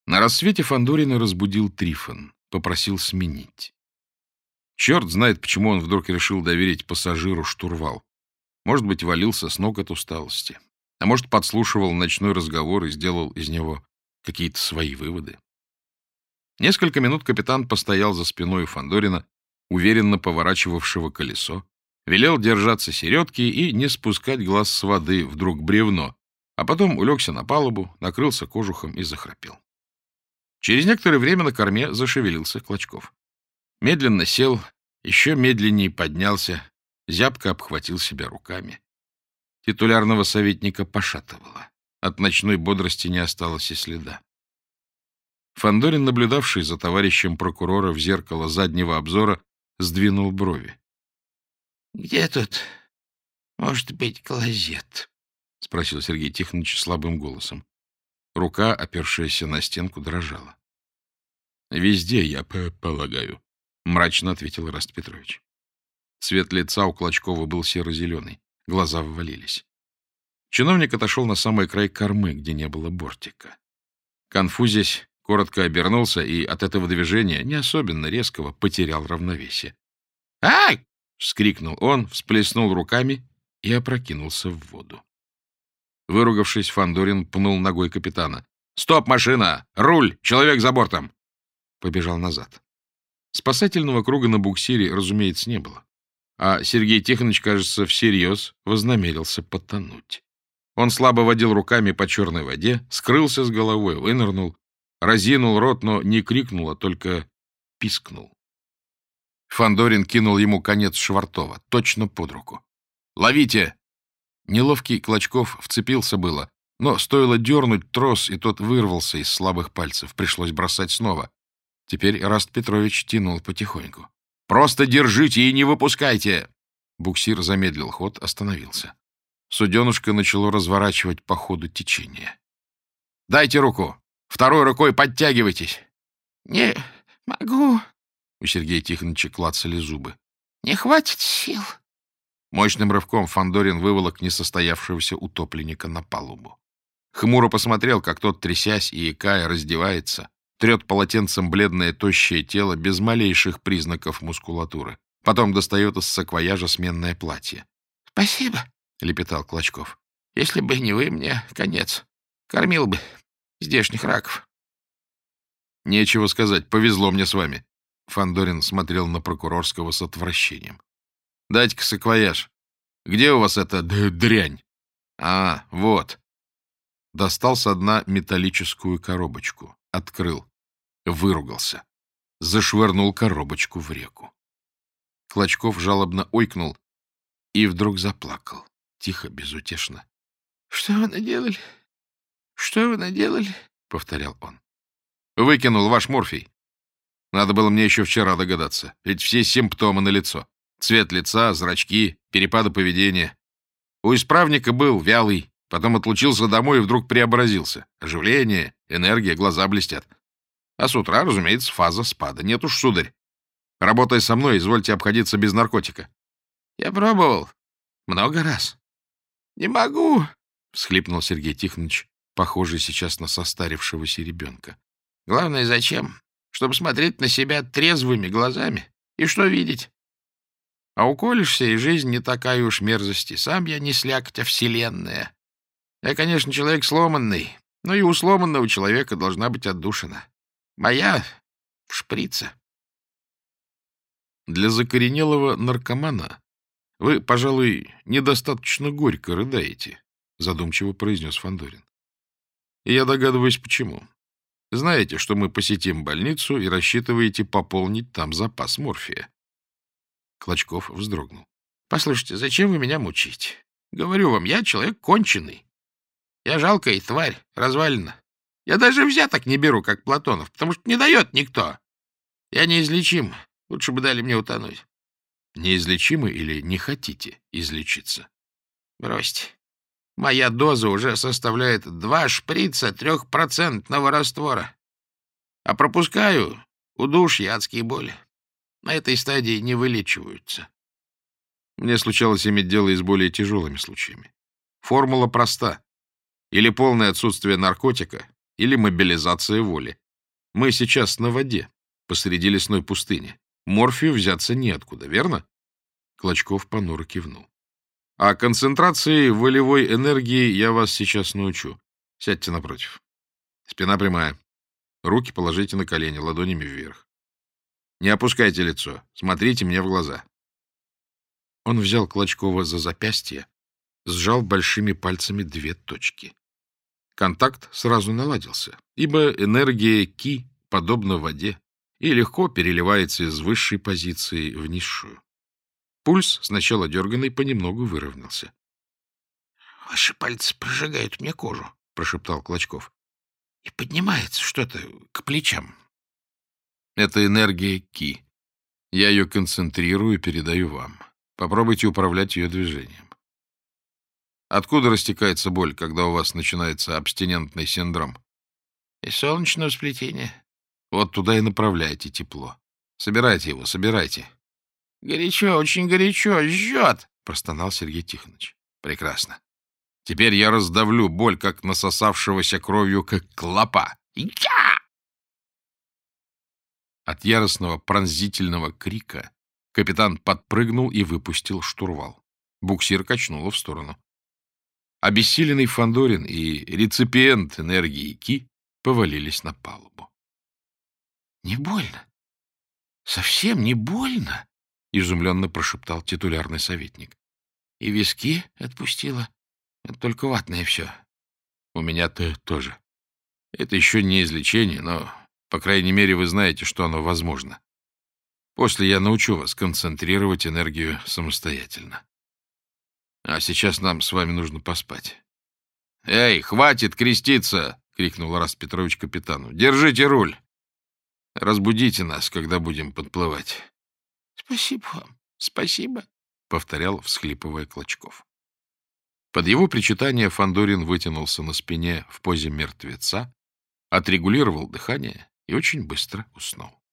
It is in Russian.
На рассвете Фандорина разбудил Трифон, попросил сменить. Черт знает, почему он вдруг решил доверить пассажиру штурвал. Может быть, валился с ног от усталости. А может, подслушивал ночной разговор и сделал из него какие-то свои выводы. Несколько минут капитан постоял за спиной у Фандорина, уверенно поворачивавшего колесо, велел держаться середки и не спускать глаз с воды, вдруг бревно, а потом улегся на палубу, накрылся кожухом и захрапел. Через некоторое время на корме зашевелился Клочков. Медленно сел, еще медленнее поднялся, зябко обхватил себя руками. Титулярного советника пошатывало. От ночной бодрости не осталось и следа. Фандорин, наблюдавший за товарищем прокурора в зеркало заднего обзора, сдвинул брови. — Где тут может быть клозет? — спросил Сергей Тихонович слабым голосом. Рука, опершаяся на стенку, дрожала. — Везде, я полагаю, — мрачно ответил Ираст Петрович. Цвет лица у Клочкова был серо-зеленый, глаза ввалились. Чиновник отошел на самый край кормы, где не было бортика. Конфузясь, коротко обернулся и от этого движения, не особенно резкого, потерял равновесие. «Ай!» — вскрикнул он, всплеснул руками и опрокинулся в воду. Выругавшись, Фандорин пнул ногой капитана. «Стоп, машина! Руль! Человек за бортом!» Побежал назад. Спасательного круга на буксире, разумеется, не было. А Сергей Тихонович, кажется, всерьез вознамерился потонуть. Он слабо водил руками по черной воде, скрылся с головой, вынырнул, разинул рот, но не крикнул, а только пискнул. Фандорин кинул ему конец швартова, точно под руку. «Ловите!» Неловкий Клочков вцепился было, но стоило дернуть трос, и тот вырвался из слабых пальцев. Пришлось бросать снова. Теперь Ираст Петрович тянул потихоньку. «Просто держите и не выпускайте!» Буксир замедлил ход, остановился. Суденушка начало разворачивать по ходу течения. «Дайте руку! Второй рукой подтягивайтесь!» «Не могу!» У Сергея Тихоновича клацали зубы. «Не хватит сил!» Мощным рывком Фандорин выволок несостоявшегося утопленника на палубу. Хмуро посмотрел, как тот, трясясь и икая, раздевается, трет полотенцем бледное тощее тело без малейших признаков мускулатуры. Потом достает из саквояжа сменное платье. — Спасибо, — лепетал Клочков. — Если бы не вы, мне конец. Кормил бы здешних раков. — Нечего сказать, повезло мне с вами. Фандорин смотрел на прокурорского с отвращением. — Дайте-ка саквояж. Где у вас эта дрянь? — А, вот. Достал со дна металлическую коробочку. Открыл. Выругался. Зашвырнул коробочку в реку. Клочков жалобно ойкнул и вдруг заплакал. Тихо, безутешно. — Что вы наделали? Что вы наделали? — повторял он. — Выкинул ваш морфий. Надо было мне еще вчера догадаться. Ведь все симптомы налицо. Цвет лица, зрачки, перепады поведения. У исправника был вялый, потом отлучился домой и вдруг преобразился. Оживление, энергия, глаза блестят. А с утра, разумеется, фаза спада. Нет уж, сударь. Работая со мной, извольте обходиться без наркотика. Я пробовал. Много раз. Не могу, — всхлипнул Сергей Тихонович, похожий сейчас на состарившегося ребенка. Главное, зачем? Чтобы смотреть на себя трезвыми глазами. И что видеть? А уколешься, и жизнь не такая уж мерзость. И сам я не слякоть, а вселенная. Я, конечно, человек сломанный, но и у сломанного человека должна быть отдушина. Моя в шприце. Для закоренелого наркомана вы, пожалуй, недостаточно горько рыдаете, задумчиво произнес Фандорин. И я догадываюсь, почему. Знаете, что мы посетим больницу и рассчитываете пополнить там запас морфия. Клочков вздрогнул. — Послушайте, зачем вы меня мучите? Говорю вам, я человек конченый. Я жалкая тварь, развалина. Я даже взяток не беру, как Платонов, потому что не дает никто. Я неизлечим. Лучше бы дали мне утонуть. — Неизлечимы или не хотите излечиться? — Бросьте. Моя доза уже составляет 2 шприца 3% раствора. А пропускаю удушья, адские боли. На этой стадии не вылечиваются. Мне случалось иметь дело и с более тяжелыми случаями. Формула проста. Или полное отсутствие наркотика, или мобилизация воли. Мы сейчас на воде, посреди лесной пустыни. Морфию взяться неоткуда, верно? Клочков понуро кивнул. А концентрации волевой энергии я вас сейчас научу. Сядьте напротив. Спина прямая. Руки положите на колени, ладонями вверх. Не опускайте лицо. Смотрите мне в глаза. Он взял Клочкова за запястье, сжал большими пальцами 2 точки. Контакт сразу наладился, ибо энергия Ки подобна воде и легко переливается из высшей позиции в низшую. Пульс, сначала дерганный, понемногу выровнялся. — Ваши пальцы прожигают мне кожу, — прошептал Клочков. — И поднимается что-то к плечам. — Это энергия Ки. Я ее концентрирую и передаю вам. Попробуйте управлять ее движением. Откуда растекается боль, когда у вас начинается абстинентный синдром? — Из солнечного сплетения. Вот туда и направляйте тепло. Собирайте его, собирайте. — Горячо, очень горячо, жжет, — простонал Сергей Тихонович. — Прекрасно. Теперь я раздавлю боль, как насосавшегося кровью, как клопа. Я! От яростного пронзительного крика капитан подпрыгнул и выпустил штурвал. Буксир качнуло в сторону. Обессиленный Фандорин и реципиент энергии Ки повалились на палубу. — Не больно? Совсем не больно? — изумленно прошептал титулярный советник. — И виски отпустила. Только ватное все. — У меня-то тоже. Это еще не излечение, но, по крайней мере, вы знаете, что оно возможно. После я научу вас концентрировать энергию самостоятельно. А сейчас нам с вами нужно поспать. — Эй, хватит креститься! — крикнул Раст Петрович капитану. — Держите руль! Разбудите нас, когда будем подплывать. — Спасибо вам, спасибо, — повторял, всхлипывая Клочков. Под его причитание Фандорин вытянулся на спине в позе мертвеца, отрегулировал дыхание и очень быстро уснул.